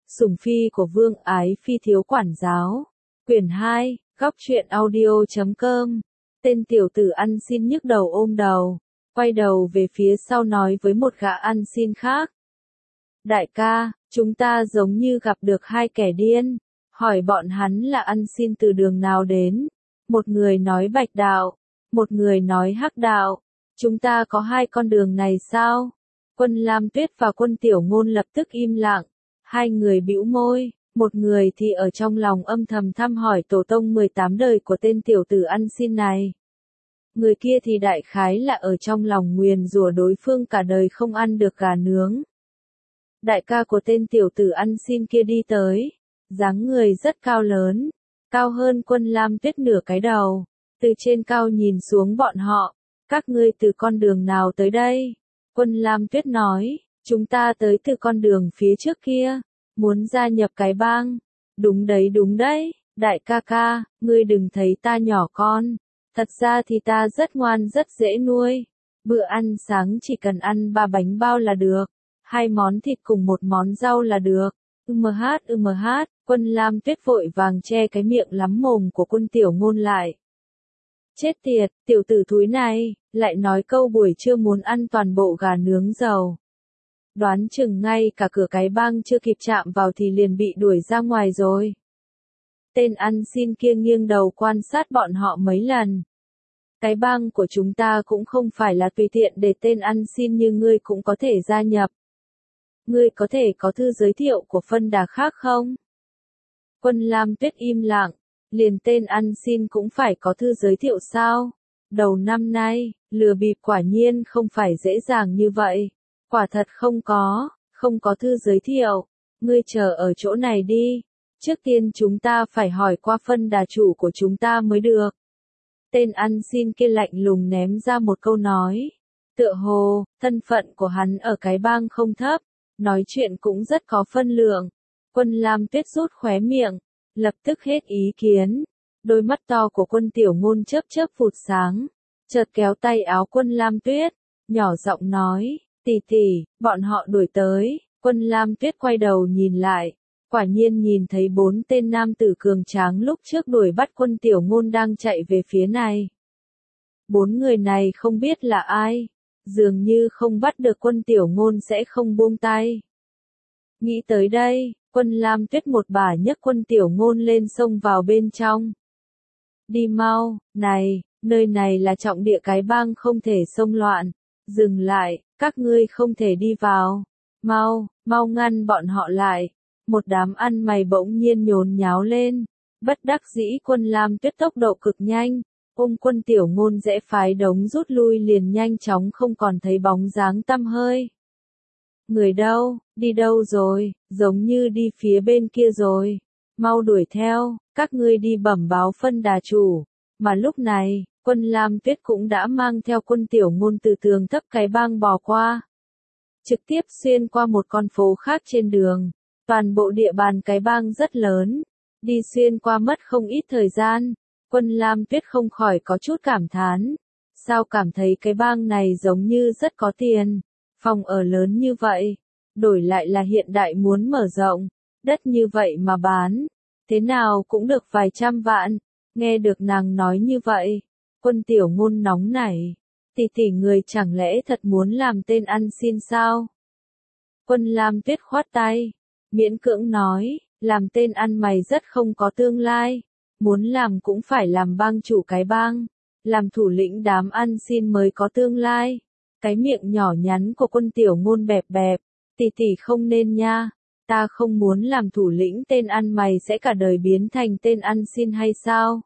Sủng phi của Vương Ái Phi thiếu quản giáo. Quyển 2, góc truyện audio.com. Tên tiểu tử ăn xin nhức đầu ôm đầu, quay đầu về phía sau nói với một gã ăn xin khác. Đại ca, chúng ta giống như gặp được hai kẻ điên, hỏi bọn hắn là ăn xin từ đường nào đến. Một người nói Bạch đạo, một người nói Hắc đạo. Chúng ta có hai con đường này sao? Quân Lam Tuyết và Quân Tiểu Ngôn lập tức im lặng. Hai người bĩu môi, một người thì ở trong lòng âm thầm thăm hỏi tổ tông 18 đời của tên tiểu tử ăn xin này. Người kia thì đại khái là ở trong lòng nguyền rủa đối phương cả đời không ăn được gà nướng. Đại ca của tên tiểu tử ăn xin kia đi tới, dáng người rất cao lớn, cao hơn Quân Lam Tuyết nửa cái đầu, từ trên cao nhìn xuống bọn họ, các ngươi từ con đường nào tới đây? Quân Lam Tuyết nói, chúng ta tới từ con đường phía trước kia, muốn gia nhập cái bang. Đúng đấy, đại ca ca, ngươi đừng thấy ta nhỏ con, thật ra thì ta rất ngoan rất dễ nuôi. Bữa ăn sáng chỉ cần ăn 3 bánh bao là được, 2 món thịt cùng 1 món rau là được. Quân Lam Tuyết vội vàng che cái miệng lắm mồm của Quân Tiểu Ngôn lại. Chết tiệt, tiểu tử thúi này, lại nói câu buổi trưa muốn ăn toàn bộ gà nướng dầu. Đoán chừng ngay cả cửa cái bang chưa kịp chạm vào thì liền bị đuổi ra ngoài rồi. Tên ăn xin kia nghiêng đầu quan sát bọn họ mấy lần. Cái bang của chúng ta cũng không phải là tùy tiện để tên ăn xin như ngươi cũng có thể gia nhập. Ngươi có thể có thư giới thiệu của phân đà khác không? Quân Lam Tuyết im lặng, liền tên ăn xin cũng phải có thư giới thiệu sao? Đầu năm nay, lừa bịp quả nhiên không phải dễ dàng như vậy. Quả thật không có thư giới thiệu. Ngươi chờ ở chỗ này đi. Trước tiên chúng ta phải hỏi qua phân đà chủ của chúng ta mới được. Tên ăn xin kia lạnh lùng ném ra một câu nói. Tựa hồ, thân phận của hắn ở cái bang không thấp, nói chuyện cũng rất có phân lượng. Quân Lam Tuyết rút khóe miệng, lập tức hết ý kiến. Đôi mắt to của Quân Tiểu Ngôn chớp phụt sáng, chợt kéo tay áo Quân Lam Tuyết, nhỏ giọng nói, tỷ, bọn họ đuổi tới. Quân Lam Tuyết quay đầu nhìn lại, quả nhiên nhìn thấy 4 tên nam tử cường tráng lúc trước đuổi bắt Quân Tiểu Ngôn đang chạy về phía này. 4 người này không biết là ai, dường như không bắt được Quân Tiểu Ngôn sẽ không buông tay. Nghĩ tới đây, Quân Lam Tuyết một bà nhấc Quân Tiểu Ngôn lên xông vào bên trong. Đi mau, này, nơi này là trọng địa cái bang không thể xông loạn. Dừng lại, các ngươi không thể đi vào. Mau ngăn bọn họ lại. Một đám ăn mày bỗng nhiên nhốn nháo lên. Bất đắc dĩ Quân Lam Tuyết tốc độ cực nhanh, ôm Quân Tiểu Ngôn rẽ phái đống rút lui liền nhanh chóng không còn thấy bóng dáng tăm hơi. Người đâu, đi đâu rồi, giống như đi phía bên kia rồi. Mau đuổi theo, các ngươi đi bẩm báo phân đà chủ. Mà lúc này, Quân Lam Tuyết cũng đã mang theo Quân Tiểu Ngôn từ tường thấp cái bang bò qua. Trực tiếp xuyên qua một con phố khác trên đường. Toàn bộ địa bàn cái bang rất lớn. Đi xuyên qua mất không ít thời gian. Quân Lam Tuyết không khỏi có chút cảm thán. Sao cảm thấy cái bang này giống như rất có tiền. Phòng ở lớn như vậy. Đổi lại là hiện đại muốn mở rộng. Đất như vậy mà bán. Thế nào cũng được vài trăm vạn. Nghe được nàng nói như vậy. Quân Tiểu Ngôn nóng nảy. Tỷ người chẳng lẽ thật muốn làm tên ăn xin sao? Quân Lam Tuyết khoát tay. Miễn cưỡng nói, làm tên ăn mày rất không có tương lai. Muốn làm cũng phải làm bang chủ cái bang. Làm thủ lĩnh đám ăn xin mới có tương lai. Cái miệng nhỏ nhắn của Quân Tiểu Ngôn bẹp. Tỷ không nên nha. Ta không muốn làm thủ lĩnh tên ăn mày sẽ cả đời biến thành tên ăn xin hay sao?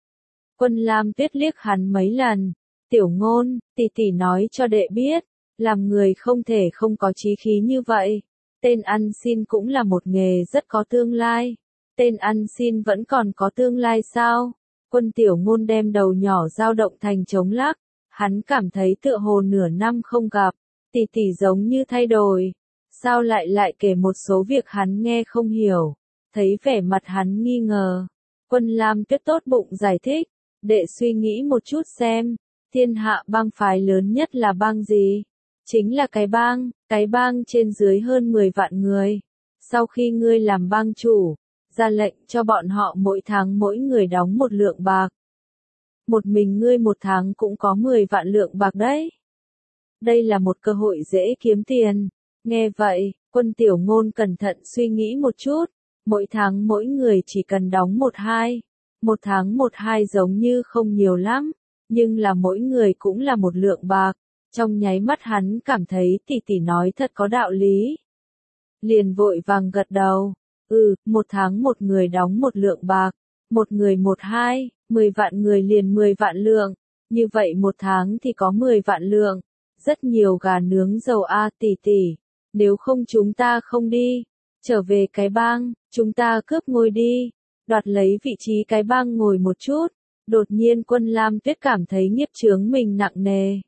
Quân Lam Tuyết liếc hắn mấy lần. Tiểu Ngôn, tỷ nói cho đệ biết, làm người không thể không có chí khí như vậy. Tên ăn xin cũng là một nghề rất có tương lai. Tên ăn xin vẫn còn có tương lai sao? Quân Tiểu Ngôn đem đầu nhỏ dao động thành trống lắc. Hắn cảm thấy tựa hồ nửa năm không gặp. Tỷ giống như thay đổi. Sao lại kể một số việc hắn nghe không hiểu. Thấy vẻ mặt hắn nghi ngờ. Quân Lam Tuyết tốt bụng giải thích. Đệ suy nghĩ một chút xem. Thiên hạ bang phái lớn nhất là bang gì? Chính là cái bang trên dưới hơn 10 vạn người. Sau khi ngươi làm bang chủ, ra lệnh cho bọn họ mỗi tháng mỗi người đóng 1 lượng bạc. Một mình ngươi 1 tháng cũng có 10 vạn lượng bạc đấy. Đây là một cơ hội dễ kiếm tiền. Nghe vậy, Quân Tiểu Ngôn cẩn thận suy nghĩ một chút. Mỗi tháng mỗi người chỉ cần đóng 1-2. 1 tháng 1-2 giống như không nhiều lắm, nhưng là mỗi người cũng là 1 lượng bạc. Trong nháy mắt hắn cảm thấy tỷ tỷ nói thật có đạo lý. Liền vội vàng gật đầu. 1 tháng một người đóng 1 lượng bạc. Một người 1-2, 10 vạn người liền 10 vạn lượng. Như vậy 1 tháng thì có 10 vạn lượng. Rất nhiều gà nướng dầu a tỷ tỷ. Nếu không chúng ta không đi. Trở về cái bang, chúng ta cướp ngôi đi. Đoạt lấy vị trí cái bang ngồi một chút. Đột nhiên Quân Lam Tuyết cảm thấy nghiệp chướng mình nặng nề.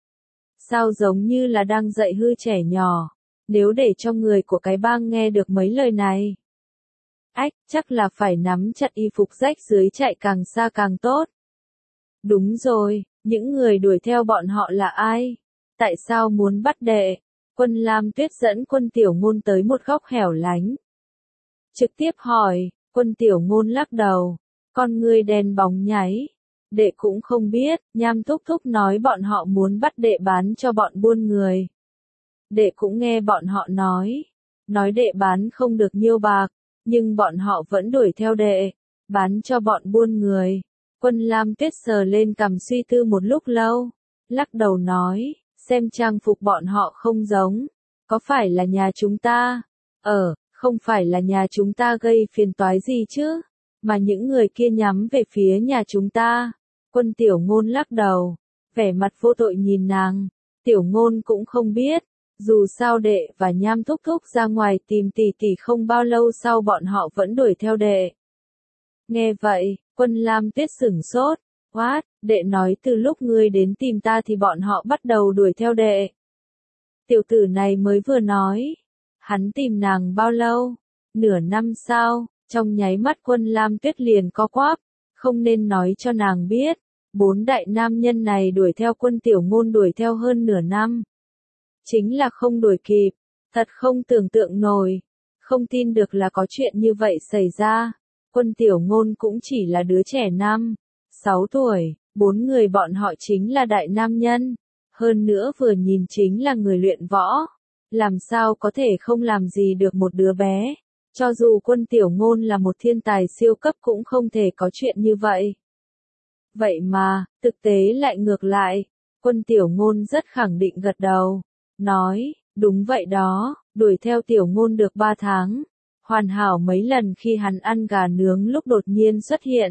Sao giống như là đang dạy hư trẻ nhỏ. Nếu để cho người của cái bang nghe được mấy lời này. Ách, chắc là phải nắm chặt y phục rách dưới chạy càng xa càng tốt. Đúng rồi, những người đuổi theo bọn họ là ai? Tại sao muốn bắt đệ? Quân Lam Tuyết dẫn Quân Tiểu Ngôn tới một góc hẻo lánh. Trực tiếp hỏi, Quân Tiểu Ngôn lắc đầu. Con ngươi đen bóng nháy. Đệ cũng không biết, Nham Thúc Thúc nói bọn họ muốn bắt đệ bán cho bọn buôn người. Đệ cũng nghe bọn họ nói đệ bán không được nhiêu bạc, nhưng bọn họ vẫn đuổi theo đệ, bán cho bọn buôn người. Quân Lam Tuyết sờ lên cằm suy tư một lúc lâu, lắc đầu nói, xem trang phục bọn họ không giống, có phải là nhà chúng ta? Không phải là nhà chúng ta gây phiền toái gì chứ, mà những người kia nhắm về phía nhà chúng ta. Quân Tiểu Ngôn lắc đầu, vẻ mặt vô tội nhìn nàng. Tiểu Ngôn cũng không biết, dù sao đệ và Nham Thúc Thúc ra ngoài tìm tỷ tỷ không bao lâu sau bọn họ vẫn đuổi theo đệ. Nghe vậy, Quân Lam Tuyết sửng sốt. What? Đệ nói từ lúc ngươi đến tìm ta thì bọn họ bắt đầu đuổi theo đệ. Tiểu tử này mới vừa nói. Hắn tìm nàng bao lâu? Nửa năm sao? Trong nháy mắt Quân Lam Tuyết liền co quắp. Không nên nói cho nàng biết. 4 đại nam nhân này đuổi theo Quân Tiểu Ngôn đuổi theo hơn nửa năm. Chính là không đuổi kịp. Thật không tưởng tượng nổi. Không tin được là có chuyện như vậy xảy ra. Quân Tiểu Ngôn cũng chỉ là đứa trẻ 5-6 tuổi, 4 người bọn họ chính là đại nam nhân. Hơn nữa vừa nhìn chính là người luyện võ. Làm sao có thể không làm gì được một đứa bé. Cho dù Quân Tiểu Ngôn là một thiên tài siêu cấp cũng không thể có chuyện như vậy. Vậy mà, thực tế lại ngược lại. Quân Tiểu Ngôn rất khẳng định gật đầu. Nói, đúng vậy đó, đuổi theo Tiểu Ngôn được 3 tháng. Hoàn hảo mấy lần khi hắn ăn gà nướng lúc đột nhiên xuất hiện.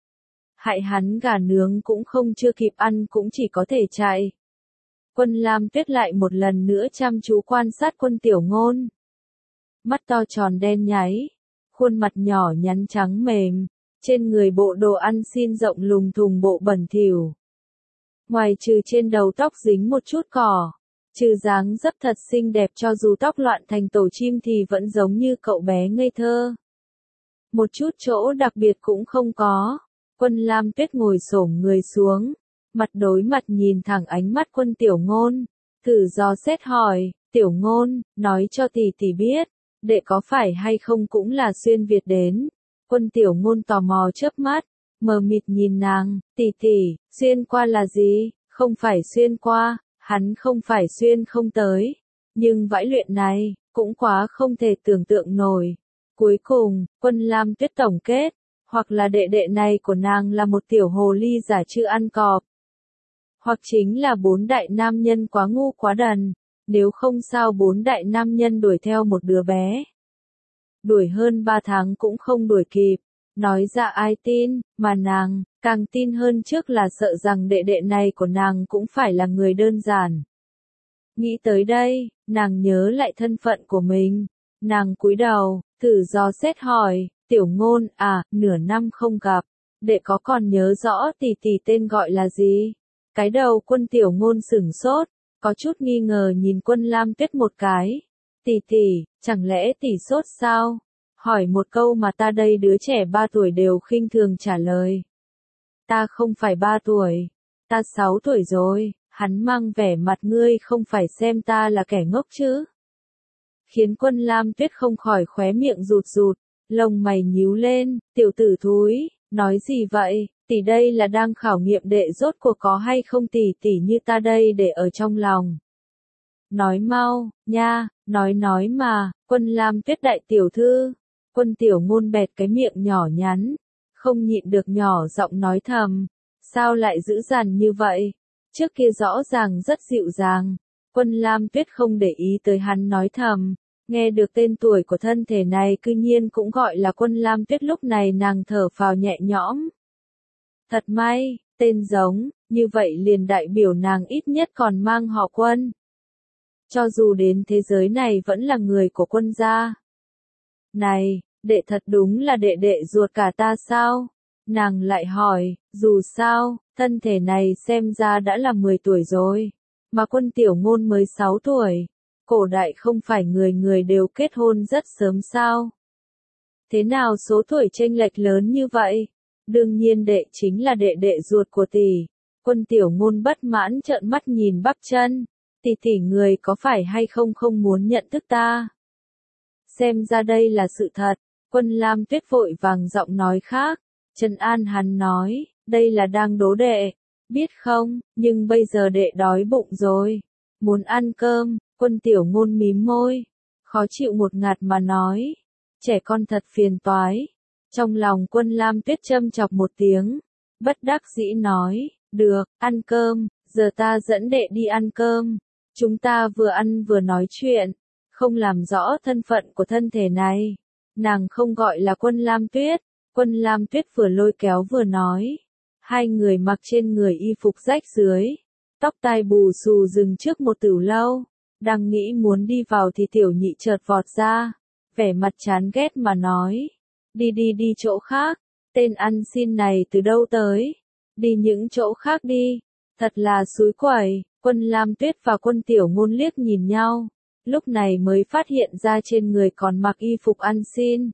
Hại hắn gà nướng cũng không chưa kịp ăn cũng chỉ có thể chạy. Quân Lam Tuyết lại một lần nữa chăm chú quan sát Quân Tiểu Ngôn. Mắt to tròn đen nháy, khuôn mặt nhỏ nhắn trắng mềm, trên người bộ đồ ăn xin rộng lùng thùng bộ bẩn thỉu. Ngoài trừ trên đầu tóc dính một chút cỏ, trừ dáng dấp thật xinh đẹp cho dù tóc loạn thành tổ chim thì vẫn giống như cậu bé ngây thơ. Một chút chỗ đặc biệt cũng không có. Quân Lam Tuyết ngồi xổm người xuống, mặt đối mặt nhìn thẳng ánh mắt Quân Tiểu Ngôn, thử dò xét hỏi, Tiểu Ngôn, nói cho tỷ tỷ biết, đệ có phải hay không cũng là xuyên Việt đến. Quân Tiểu Ngôn tò mò chớp mắt, mờ mịt nhìn nàng, tỷ tỷ, xuyên qua là gì? Không phải xuyên qua, hắn không phải xuyên không tới. Nhưng vãi luyện này, cũng quá không thể tưởng tượng nổi. Cuối cùng, Quân Lam Tuyết tổng kết, hoặc là đệ đệ này của nàng là một tiểu hồ ly giả chưa ăn cọp. Hoặc chính là 4 đại nam nhân quá ngu quá đần, nếu không sao 4 đại nam nhân đuổi theo một đứa bé. Đuổi hơn 3 tháng cũng không đuổi kịp, nói ra ai tin, mà nàng, càng tin hơn trước là sợ rằng đệ đệ này của nàng cũng phải là người đơn giản. Nghĩ tới đây, nàng nhớ lại thân phận của mình, nàng cúi đầu, thử dò xét hỏi, Tiểu Ngôn, nửa năm không gặp, đệ có còn nhớ rõ tỷ tỷ tên gọi là gì? Cái đầu Quân Tiểu Ngôn sửng sốt, có chút nghi ngờ nhìn Quân Lam Tuyết một cái. Tỷ tỷ, chẳng lẽ tỷ sốt sao? Hỏi một câu mà ta đây đứa trẻ 3 tuổi đều khinh thường trả lời. Ta không phải 3 tuổi, ta 6 tuổi rồi. Hắn mang vẻ mặt ngươi không phải xem ta là kẻ ngốc chứ? khiến Quân Lam Tuyết không khỏi khóe miệng rụt rụt, lông mày nhíu lên, tiểu tử thúi, nói gì vậy, tỷ đây là đang khảo nghiệm đệ rốt cuộc có hay không tỷ tỷ như ta đây để ở trong lòng. Nói mau, nha, nói mà, Quân Lam Tuyết đại tiểu thư, Quân Tiểu Ngôn bẹt cái miệng nhỏ nhắn, không nhịn được nhỏ giọng nói thầm, sao lại dữ dằn như vậy, trước kia rõ ràng rất dịu dàng, Quân Lam Tuyết không để ý tới hắn nói thầm, nghe được tên tuổi của thân thể này cư nhiên cũng gọi là Quân Lam Tuyết lúc này nàng thở phào nhẹ nhõm. Thật may, tên giống, như vậy liền đại biểu nàng ít nhất còn mang họ Quân. Cho dù đến thế giới này vẫn là người của Quân gia. Này, đệ thật đúng là đệ đệ ruột cả ta sao? Nàng lại hỏi, dù sao, thân thể này xem ra đã là 10 tuổi rồi, mà Quân Tiểu Ngôn mới 6 tuổi. Cổ đại không phải người người đều kết hôn rất sớm sao? Thế nào số tuổi chênh lệch lớn như vậy? Đương nhiên đệ chính là đệ đệ ruột của tỷ. Quân Tiểu Ngôn bất mãn trợn mắt nhìn Bắp Chân. Tỷ người có phải hay không không muốn nhận thức ta? Xem ra đây là sự thật. Quân Lam Tuyết vội vàng giọng nói khác. Trấn an hắn nói, đây là đang đố đệ. Biết không, nhưng bây giờ đệ đói bụng rồi. Muốn ăn cơm. Quân Tiểu Ngôn mím môi. Khó chịu một ngạt mà nói. Trẻ con thật phiền toái. Trong lòng Quân Lam Tuyết châm chọc một tiếng. Bất đắc dĩ nói, được, ăn cơm, giờ ta dẫn đệ đi ăn cơm. Chúng ta vừa ăn vừa nói chuyện, không làm rõ thân phận của thân thể này. Nàng không gọi là Quân Lam Tuyết. Quân Lam Tuyết vừa lôi kéo vừa nói. Hai người mặc trên người y phục rách dưới. Tóc tai bù xù dừng trước một tửu lâu. Đang nghĩ muốn đi vào thì Tiểu Nhị chợt vọt ra. Vẻ mặt chán ghét mà nói. Đi chỗ khác. Tên ăn xin này từ đâu tới? Đi những chỗ khác đi. Thật là xúi quẩy. Quân Lam Tuyết và Quân Tiểu Ngôn liếc nhìn nhau. Lúc này mới phát hiện ra trên người còn mặc y phục ăn xin.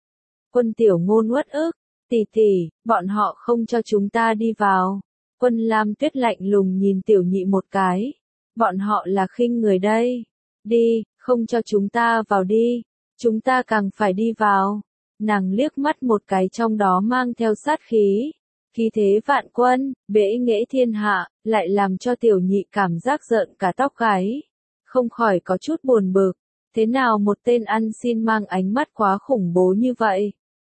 Quân Tiểu Ngôn uất ức. Tỷ, bọn họ không cho chúng ta đi vào. Quân Lam Tuyết lạnh lùng nhìn Tiểu Nhị một cái. Bọn họ là khinh người đây. Đi, không cho chúng ta vào đi. Chúng ta càng phải đi vào. Nàng liếc mắt một cái trong đó mang theo sát khí. Khí thế vạn quân, bẽ nghễ thiên hạ, lại làm cho Tiểu Nhị cảm giác rợn cả tóc gáy. Không khỏi có chút buồn bực. Thế nào một tên ăn xin mang ánh mắt quá khủng bố như vậy?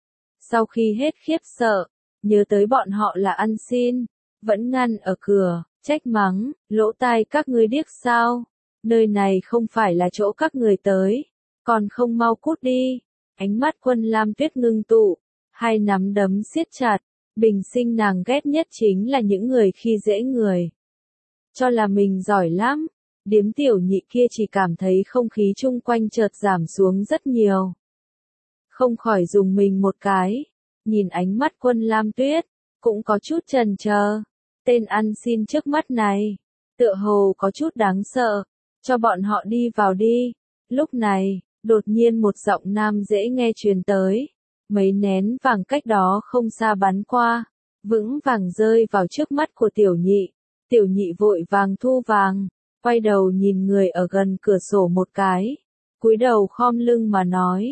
Sau khi hết khiếp sợ, nhớ tới bọn họ là ăn xin, vẫn ngăn ở cửa, trách mắng, lỗ tai các ngươi điếc sao? Nơi này không phải là chỗ các người tới, còn không mau cút đi. Ánh mắt Quân Lam Tuyết ngưng tụ, hai nắm đấm siết chặt, bình sinh nàng ghét nhất chính là những người khi dễ người. Cho là mình giỏi lắm, điếm Tiểu Nhị kia chỉ cảm thấy không khí chung quanh chợt giảm xuống rất nhiều. Không khỏi dùng mình một cái, nhìn ánh mắt Quân Lam Tuyết, cũng có chút chần chờ. Tên ăn xin trước mắt này, tựa hồ có chút đáng sợ, cho bọn họ đi vào đi. Lúc này, đột nhiên một giọng nam dễ nghe truyền tới, mấy nén vàng cách đó không xa bắn qua, vững vàng rơi vào trước mắt của Tiểu Nhị. Tiểu Nhị vội vàng thu vàng, quay đầu nhìn người ở gần cửa sổ một cái, cúi đầu khom lưng mà nói.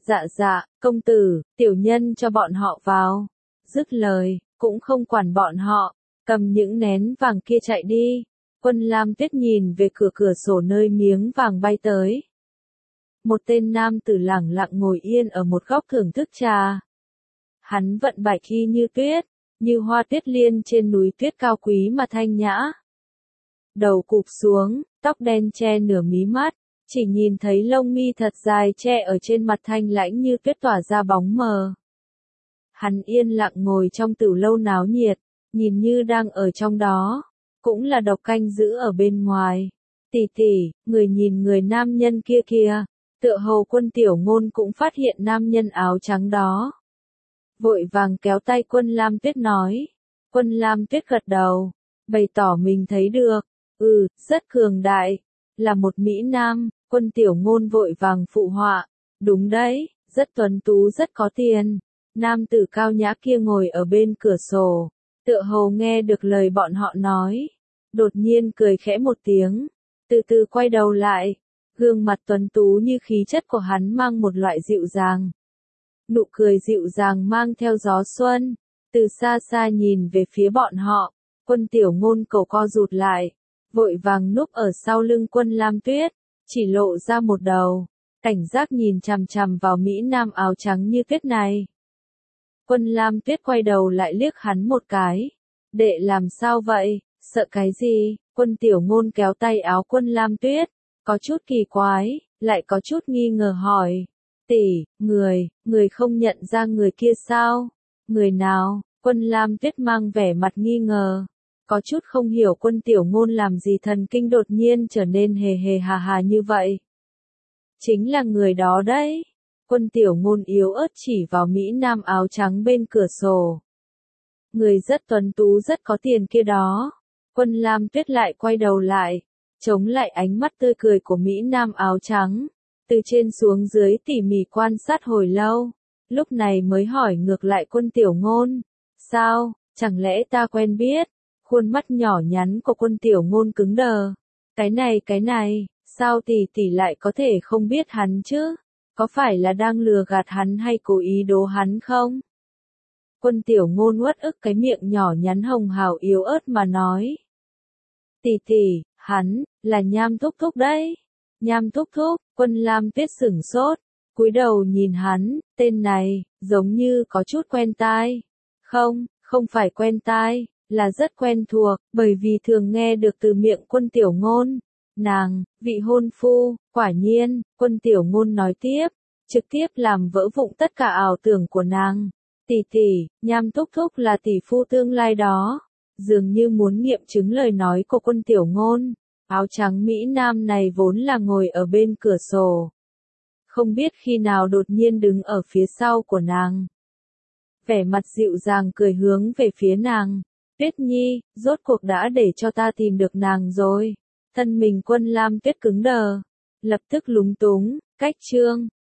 Dạ, công tử, tiểu nhân cho bọn họ vào. Dứt lời, cũng không quản bọn họ, cầm những nén vàng kia chạy đi. Quân Lam Tuyết nhìn về cửa sổ nơi miếng vàng bay tới. Một tên nam tử lẳng lặng ngồi yên ở một góc thưởng thức trà. Hắn vận bạch y như tuyết, như hoa tuyết liên trên núi tuyết cao quý mà thanh nhã. Đầu cụp xuống, tóc đen che nửa mí mắt, chỉ nhìn thấy lông mi thật dài che ở trên mặt thanh lãnh như tuyết tỏa ra bóng mờ. Hắn yên lặng ngồi trong tửu lâu náo nhiệt, nhìn như đang ở trong đó, cũng là độc canh giữ ở bên ngoài. Tỷ, người nhìn người nam nhân kia kìa, tựa hồ Quân Tiểu Ngôn cũng phát hiện nam nhân áo trắng đó. Vội vàng kéo tay Quân Lam Tuyết nói. Quân Lam Tuyết gật đầu, bày tỏ mình thấy được, rất cường đại, là một Mỹ Nam. Quân Tiểu Ngôn vội vàng phụ họa, đúng đấy, rất tuấn tú rất có tiền. Nam tử cao nhã kia ngồi ở bên cửa sổ, tựa hồ nghe được lời bọn họ nói, đột nhiên cười khẽ một tiếng, từ từ quay đầu lại, Gương mặt tuấn tú như khí chất của hắn mang một loại dịu dàng. Nụ cười dịu dàng mang theo gió xuân. Từ xa xa nhìn về phía bọn họ, Quân Tiểu Ngôn cổ co rụt lại, vội vàng núp ở sau lưng Quân Lam Tuyết, chỉ lộ ra một đầu, cảnh giác nhìn chằm chằm vào Mỹ Nam áo trắng như tuyết này. Quân Lam Tuyết quay đầu lại liếc hắn một cái. Đệ làm sao vậy, sợ cái gì? Quân Tiểu Ngôn kéo tay áo Quân Lam Tuyết, có chút kỳ quái, lại có chút nghi ngờ hỏi. Tỷ, người không nhận ra người kia sao? Người nào? Quân Lam Tuyết mang vẻ mặt nghi ngờ, có chút không hiểu Quân Tiểu Ngôn làm gì thần kinh đột nhiên trở nên hề hề hà hà như vậy. Chính là người đó đấy. Quân Tiểu Ngôn yếu ớt chỉ vào Mỹ Nam áo trắng bên cửa sổ. Người rất tuấn tú rất có tiền kia đó. Quân Lam Tuyết lại quay đầu lại, chống lại ánh mắt tươi cười của Mỹ Nam áo trắng, từ trên xuống dưới tỉ mỉ quan sát hồi lâu, lúc này mới hỏi ngược lại Quân Tiểu Ngôn. Sao, chẳng lẽ ta quen biết? Khuôn mắt nhỏ nhắn của Quân Tiểu Ngôn cứng đờ. Cái này, sao tỷ lại có thể không biết hắn chứ? Có phải là đang lừa gạt hắn hay cố ý đố hắn không? Quân Tiểu Ngôn uất ức cái miệng nhỏ nhắn hồng hào yếu ớt mà nói. Tỷ, hắn, là Nham Thúc Thúc đấy. Nham Thúc Thúc, Quân Lam Tuyết sửng sốt, cúi đầu nhìn hắn, tên này, giống như có chút quen tai. Không phải quen tai, là rất quen thuộc, bởi vì thường nghe được từ miệng Quân Tiểu Ngôn. Nàng, vị hôn phu, quả nhiên, Quân Tiểu Ngôn nói tiếp, trực tiếp làm vỡ vụn tất cả ảo tưởng của nàng. Tỷ, Nham Thúc Thúc là tỷ phu tương lai đó. Dường như muốn nghiệm chứng lời nói của Quân Tiểu Ngôn, áo trắng Mỹ Nam này vốn là ngồi ở bên cửa sổ. Không biết khi nào đột nhiên đứng ở phía sau của nàng. Vẻ mặt dịu dàng cười hướng về phía nàng. Tuyết Nhi, rốt cuộc đã để cho ta tìm được nàng rồi. Thân mình Quân Lam Tuyết cứng đờ, lập tức lúng túng, cách chương.